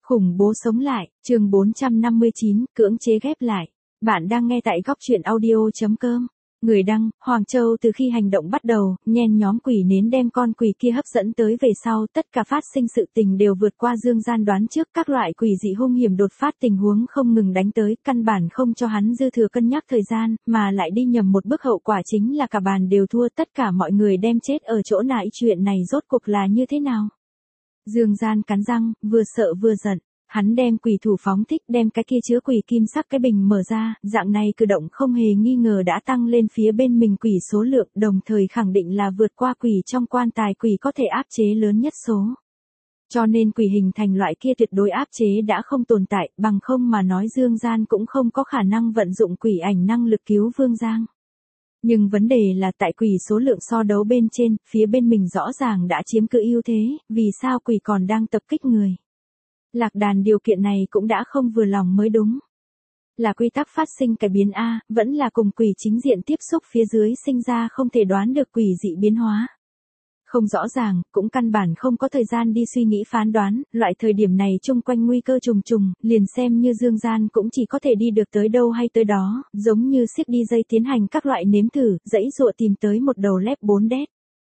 Khủng bố sống lại, chương 459, cưỡng chế ghép lại. Bạn đang nghe tại góc truyện audio.com. Người đăng, Hoàng Châu từ khi hành động bắt đầu, nhen nhóm quỷ nến đem con quỷ kia hấp dẫn tới về sau, tất cả phát sinh sự tình đều vượt qua Dương Gian đoán trước, các loại quỷ dị hung hiểm đột phát tình huống không ngừng đánh tới, căn bản không cho hắn dư thừa cân nhắc thời gian, mà lại đi nhầm một bước hậu quả chính là cả bàn đều thua, tất cả mọi người đem chết ở chỗ này. Chuyện này rốt cuộc là như thế nào? Dương Gian cắn răng, vừa sợ vừa giận. Hắn đem quỷ thủ phóng thích, đem cái kia chứa quỷ kim sắc cái bình mở ra, dạng này cử động không hề nghi ngờ đã tăng lên phía bên mình quỷ số lượng, đồng thời khẳng định là vượt qua quỷ trong quan tài quỷ có thể áp chế lớn nhất số. Cho nên quỷ hình thành loại kia tuyệt đối áp chế đã không tồn tại, bằng không mà nói Dương Gian cũng không có khả năng vận dụng quỷ ảnh năng lực cứu Vương Giang. Nhưng vấn đề là tại quỷ số lượng so đấu bên trên, phía bên mình rõ ràng đã chiếm cứ ưu thế, vì sao quỷ còn đang tập kích người? Lạc Đàn điều kiện này cũng đã không vừa lòng mới đúng. Là quy tắc phát sinh cải biến A, vẫn là cùng quỷ chính diện tiếp xúc phía dưới sinh ra không thể đoán được quỷ dị biến hóa. Không rõ ràng, cũng căn bản không có thời gian đi suy nghĩ phán đoán, loại thời điểm này chung quanh nguy cơ trùng trùng, liền xem như Dương Gian cũng chỉ có thể đi được tới đâu hay tới đó, giống như siết đi dây tiến hành các loại nếm thử, dãy dụa tìm tới một đầu lép 4 đét.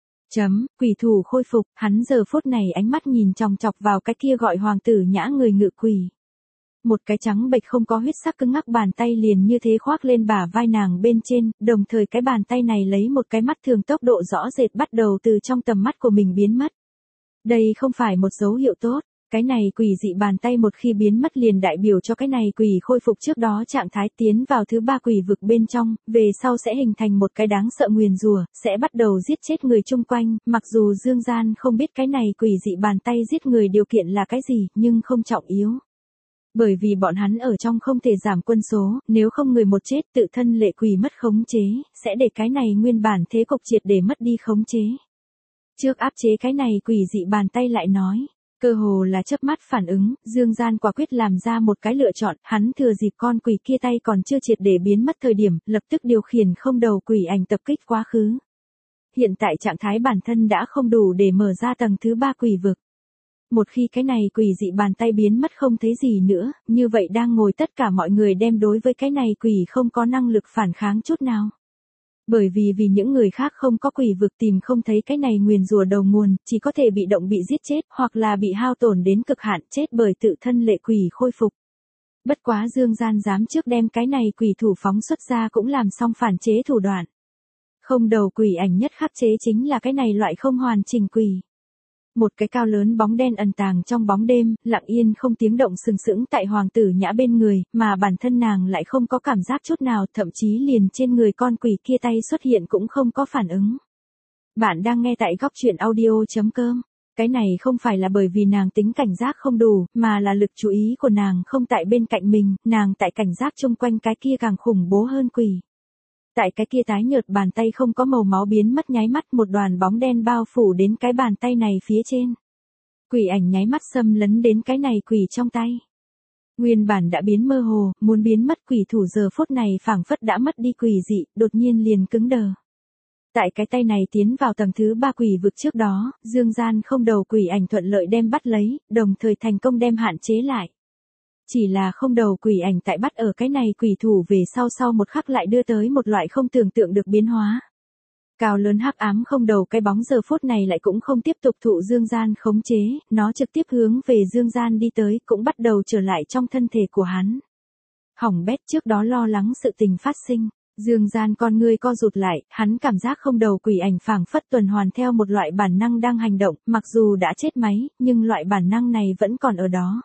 Quỷ thủ khôi phục, hắn giờ phút này ánh mắt nhìn chòng chọc vào cái kia gọi hoàng tử nhã người ngự quỷ. Một cái trắng bệch không có huyết sắc cứng ngắc bàn tay liền như thế khoác lên bả vai nàng bên trên, đồng thời cái bàn tay này lấy một cái mắt thường tốc độ rõ rệt bắt đầu từ trong tầm mắt của mình biến mất. Đây không phải một dấu hiệu tốt, cái này quỷ dị bàn tay một khi biến mất liền đại biểu cho cái này quỷ khôi phục trước đó trạng thái tiến vào thứ 3 quỷ vực bên trong, về sau sẽ hình thành một cái đáng sợ nguyền rủa, sẽ bắt đầu giết chết người chung quanh, mặc dù Dương Gian không biết cái này quỷ dị bàn tay giết người điều kiện là cái gì, nhưng không trọng yếu. Bởi vì bọn hắn ở trong không thể giảm quân số, nếu không người một chết tự thân lệ quỷ mất khống chế, sẽ để cái này nguyên bản thế cục triệt để mất đi khống chế. Trước áp chế cái này quỷ dị bàn tay lại nói, cơ hồ là chớp mắt phản ứng, Dương Gian quả quyết làm ra một cái lựa chọn, hắn thừa dịp con quỷ kia tay còn chưa triệt để biến mất thời điểm, lập tức điều khiển không đầu quỷ ảnh tập kích quá khứ. Hiện tại trạng thái bản thân đã không đủ để mở ra tầng thứ 3 quỷ vực. Một khi cái này quỷ dị bàn tay biến mất không thấy gì nữa, như vậy đang ngồi tất cả mọi người đem đối với cái này quỷ không có năng lực phản kháng chút nào. Bởi vì những người khác không có quỷ vực tìm không thấy cái này nguyền rủa đầu nguồn, chỉ có thể bị động bị giết chết, hoặc là bị hao tổn đến cực hạn chết bởi tự thân lệ quỷ khôi phục. Bất quá Dương Gian dám trước đem cái này quỷ thủ phóng xuất ra cũng làm xong phản chế thủ đoạn. Không đầu quỷ ảnh nhất khắc chế chính là cái này loại không hoàn chỉnh quỷ. Một cái cao lớn bóng đen ẩn tàng trong bóng đêm, lặng yên không tiếng động sừng sững tại hoàng tử nhã bên người, mà bản thân nàng lại không có cảm giác chút nào, thậm chí liền trên người con quỷ kia tay xuất hiện cũng không có phản ứng. Bạn đang nghe tại góc truyện audio.com. Cái này không phải là bởi vì nàng tính cảnh giác không đủ, mà là lực chú ý của nàng không tại bên cạnh mình, nàng tại cảnh giác chung quanh cái kia càng khủng bố hơn quỷ. Tại cái kia tái nhợt bàn tay không có màu máu biến mất nháy mắt, một đoàn bóng đen bao phủ đến cái bàn tay này phía trên. Quỷ ảnh nháy mắt xâm lấn đến cái này quỷ trong tay. Nguyên bản đã biến mơ hồ, muốn biến mất quỷ thủ giờ phút này phảng phất đã mất đi quỷ dị, đột nhiên liền cứng đờ. Tại cái tay này tiến vào tầng thứ 3 quỷ vực trước đó, Dương Gian không đầu quỷ ảnh thuận lợi đem bắt lấy, đồng thời thành công đem hạn chế lại. Chỉ là không đầu quỷ ảnh tại bắt ở cái này quỷ thủ về sau một khắc lại đưa tới một loại không tưởng tượng được biến hóa. Cao lớn hắc ám không đầu cái bóng giờ phút này lại cũng không tiếp tục thụ Dương Gian khống chế, nó trực tiếp hướng về Dương Gian đi tới, cũng bắt đầu trở lại trong thân thể của hắn. Hỏng bét, trước đó lo lắng sự tình phát sinh. Dương Gian con ngươi co rụt lại, hắn cảm giác không đầu quỷ ảnh phảng phất tuần hoàn theo một loại bản năng đang hành động, mặc dù đã chết máy, nhưng loại bản năng này vẫn còn ở đó.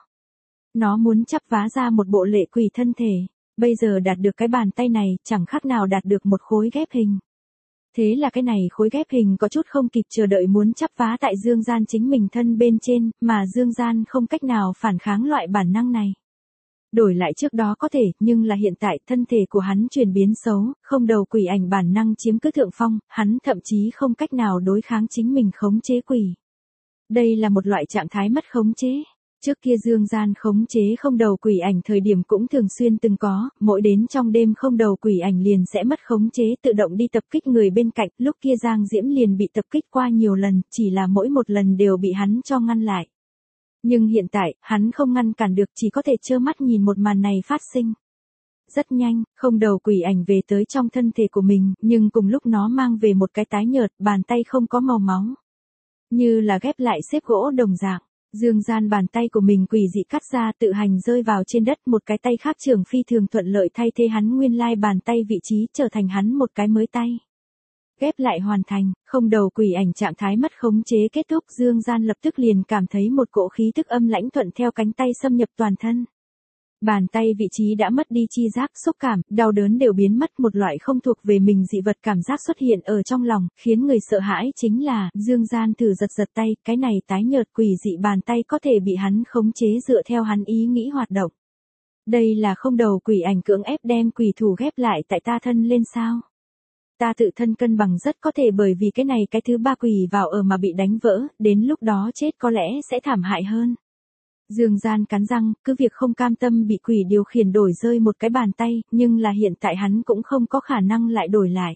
Nó muốn chắp vá ra một bộ lệ quỷ thân thể, bây giờ đạt được cái bàn tay này, chẳng khác nào đạt được một khối ghép hình. Thế là cái này khối ghép hình có chút không kịp chờ đợi muốn chắp vá tại Dương Gian chính mình thân bên trên, mà Dương Gian không cách nào phản kháng loại bản năng này. Đổi lại trước đó có thể, nhưng là hiện tại thân thể của hắn chuyển biến xấu, không đầu quỷ ảnh bản năng chiếm cứ thượng phong, hắn thậm chí không cách nào đối kháng chính mình khống chế quỷ. Đây là một loại trạng thái mất khống chế. Trước kia Dương Gian khống chế không đầu quỷ ảnh thời điểm cũng thường xuyên từng có, mỗi đến trong đêm không đầu quỷ ảnh liền sẽ mất khống chế tự động đi tập kích người bên cạnh, lúc kia Giang Diễm liền bị tập kích qua nhiều lần, chỉ là mỗi một lần đều bị hắn cho ngăn lại. Nhưng hiện tại, hắn không ngăn cản được, chỉ có thể trơ mắt nhìn một màn này phát sinh. Rất nhanh, không đầu quỷ ảnh về tới trong thân thể của mình, nhưng cùng lúc nó mang về một cái tái nhợt, bàn tay không có màu máu. Như là ghép lại xếp gỗ đồng dạng. Dương gian bàn tay của mình quỷ dị cắt ra tự hành rơi vào trên đất, một cái tay khác trường phi thường thuận lợi thay thế hắn nguyên lai bàn tay vị trí trở thành hắn một cái mới tay. Ghép lại hoàn thành, không đầu quỷ ảnh trạng thái mất khống chế kết thúc, Dương gian lập tức liền cảm thấy một cỗ khí tức âm lãnh thuận theo cánh tay xâm nhập toàn thân. Bàn tay vị trí đã mất đi chi giác, xúc cảm, đau đớn đều biến mất, một loại không thuộc về mình dị vật cảm giác xuất hiện ở trong lòng, khiến người sợ hãi chính là, Dương gian thử giật giật tay, cái này tái nhợt quỷ dị bàn tay có thể bị hắn khống chế dựa theo hắn ý nghĩ hoạt động. Đây là không đầu quỷ ảnh cưỡng ép đem quỷ thủ ghép lại tại ta thân lên sao? Ta tự thân cân bằng rất có thể bởi vì cái này cái thứ ba quỷ vào ở mà bị đánh vỡ, đến lúc đó chết có lẽ sẽ thảm hại hơn. Dương gian cắn răng, cứ việc không cam tâm bị quỷ điều khiển đổi rơi một cái bàn tay, nhưng là hiện tại hắn cũng không có khả năng lại đổi lại.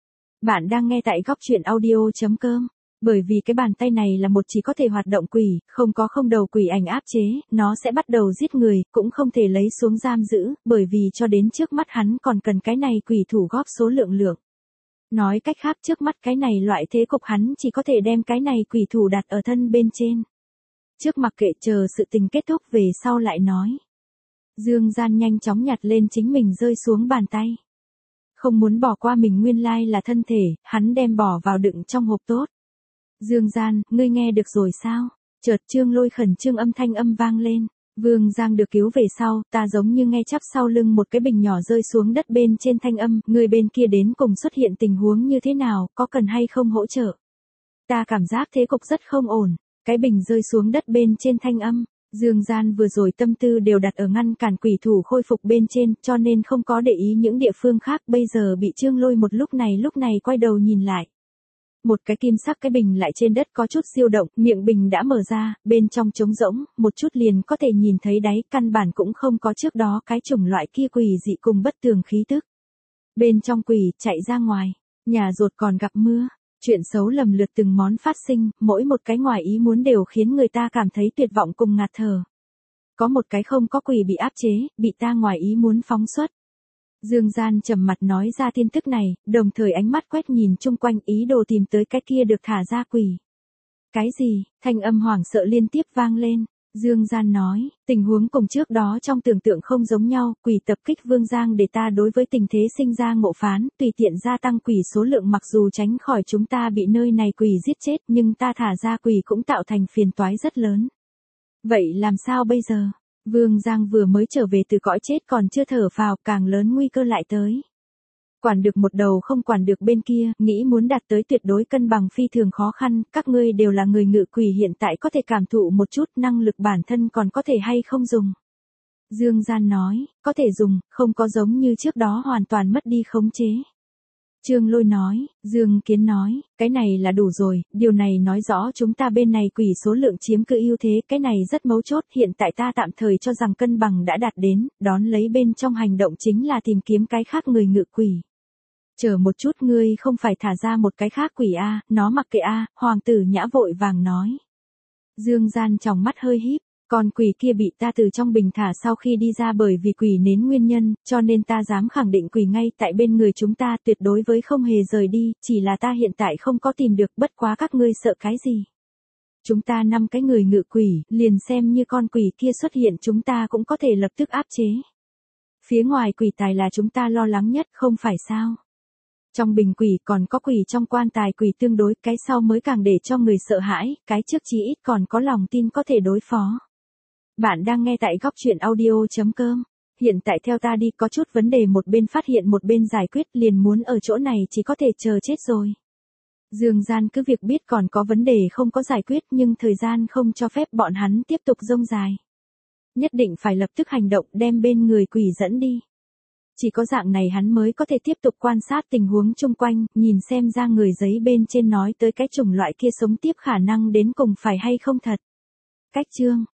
Bạn đang nghe tại góc truyện audio.com. Bởi vì cái bàn tay này là một chỉ có thể hoạt động quỷ, không có không đầu quỷ ảnh áp chế, nó sẽ bắt đầu giết người, cũng không thể lấy xuống giam giữ, bởi vì cho đến trước mắt hắn còn cần cái này quỷ thủ góp số lượng lượng. Nói cách khác trước mắt cái này loại thế cục hắn chỉ có thể đem cái này quỷ thủ đặt ở thân bên trên. Trước mặc kệ chờ sự tình kết thúc về sau lại nói. Dương gian nhanh chóng nhặt lên chính mình rơi xuống bàn tay. Không muốn bỏ qua mình nguyên lai là thân thể, hắn đem bỏ vào đựng trong hộp tốt. Dương gian, ngươi nghe được rồi sao? Chợt Trương Lôi khẩn trương âm thanh âm vang lên. Vương Giang được cứu về sau, ta giống như nghe chắc sau lưng một cái bình nhỏ rơi xuống đất bên trên thanh âm, người bên kia đến cùng xuất hiện tình huống như thế nào, có cần hay không hỗ trợ? Ta cảm giác thế cục rất không ổn. Cái bình rơi xuống đất bên trên thanh âm, Dương gian vừa rồi tâm tư đều đặt ở ngăn cản quỷ thủ khôi phục bên trên, cho nên không có để ý những địa phương khác, bây giờ bị Trương Lôi một lúc này quay đầu nhìn lại. Một cái kim sắc cái bình lại trên đất có chút siêu động, miệng bình đã mở ra, bên trong trống rỗng, một chút liền có thể nhìn thấy đáy, căn bản cũng không có trước đó cái chủng loại kia quỷ dị cùng bất tường khí tức. Bên trong quỷ, chạy ra ngoài, nhà rột còn gặp mưa. Chuyện xấu lầm lượt từng món phát sinh, mỗi một cái ngoài ý muốn đều khiến người ta cảm thấy tuyệt vọng cùng ngạt thở. Có một cái không có quỷ bị áp chế, bị ta ngoài ý muốn phóng xuất. Dương gian trầm mặt nói ra tin tức này, đồng thời ánh mắt quét nhìn chung quanh ý đồ tìm tới cái kia được thả ra quỷ. Cái gì? Thanh âm hoảng sợ liên tiếp vang lên. Dương gian nói, tình huống cùng trước đó trong tưởng tượng không giống nhau, quỷ tập kích Vương Giang để ta đối với tình thế sinh ra ngộ phán, tùy tiện gia tăng quỷ số lượng mặc dù tránh khỏi chúng ta bị nơi này quỷ giết chết nhưng ta thả ra quỷ cũng tạo thành phiền toái rất lớn. Vậy làm sao bây giờ? Vương Giang vừa mới trở về từ cõi chết còn chưa thở phào, càng lớn nguy cơ lại tới. Quản được một đầu không quản được bên kia, nghĩ muốn đạt tới tuyệt đối cân bằng phi thường khó khăn, các ngươi đều là người ngự quỷ hiện tại có thể cảm thụ một chút năng lực bản thân còn có thể hay không dùng. Dương gian nói, có thể dùng, không có giống như trước đó hoàn toàn mất đi khống chế. Trương Lôi nói, Dương Kiến nói, cái này là đủ rồi, điều này nói rõ chúng ta bên này quỷ số lượng chiếm cứ ưu thế, cái này rất mấu chốt, hiện tại ta tạm thời cho rằng cân bằng đã đạt đến, đón lấy bên trong hành động chính là tìm kiếm cái khác người ngự quỷ. Chờ một chút ngươi không phải thả ra một cái khác quỷ a, nó mặc kệ a, hoàng tử Nhã vội vàng nói. Dương gian trong mắt hơi híp, con quỷ kia bị ta từ trong bình thả sau khi đi ra bởi vì quỷ nến nguyên nhân, cho nên ta dám khẳng định quỷ ngay tại bên người chúng ta tuyệt đối với không hề rời đi, chỉ là ta hiện tại không có tìm được, bất quá các ngươi sợ cái gì. Chúng ta 5 cái người ngự quỷ, liền xem như con quỷ kia xuất hiện chúng ta cũng có thể lập tức áp chế. Phía ngoài quỷ tài là chúng ta lo lắng nhất không phải sao. Trong bình quỷ còn có quỷ trong quan tài quỷ tương đối, cái sau mới càng để cho người sợ hãi, cái trước chí ít còn có lòng tin có thể đối phó. Bạn đang nghe tại góc truyện audio.com. Hiện tại theo ta đi có chút vấn đề một bên phát hiện một bên giải quyết liền muốn ở chỗ này chỉ có thể chờ chết rồi. Dương gian cứ việc biết còn có vấn đề không có giải quyết nhưng thời gian không cho phép bọn hắn tiếp tục dông dài. Nhất định phải lập tức hành động đem bên người quỷ dẫn đi. Chỉ có dạng này hắn mới có thể tiếp tục quan sát tình huống chung quanh, nhìn xem ra người giấy bên trên nói tới cái chủng loại kia sống tiếp khả năng đến cùng phải hay không thật. Cách chương